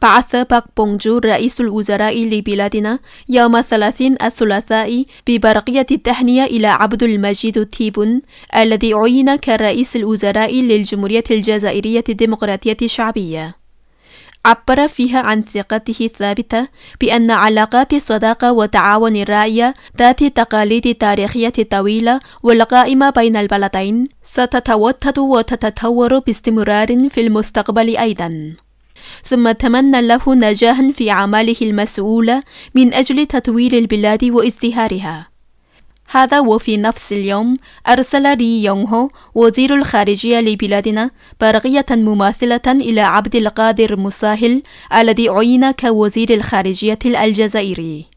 بعث باك بونجو رئيس الوزراء لبلادنا يوم 30 الثلاثاء ببرقية التهنئة إلى عبد المجيد تيبون الذي عين كرئيس الوزراء للجمهورية الجزائرية الديمقراطية الشعبية. عبر فيها عن ثقته الثابتة بأن علاقات الصداقة والتعاون الرائية ذات التقاليد التاريخية الطويلة والقائمة بين البلدين ستتوطد وتتطور باستمرار في المستقبل أيضا. ثم تمنى له نجاحا في أعماله المسؤولة من أجل تطوير البلاد وازدهارها. هذا وفي نفس اليوم أرسل ري يونغ هو وزير الخارجية لبلادنا برقية مماثلة إلى عبد القادر مساهل الذي عين كوزير الخارجية الجزائري.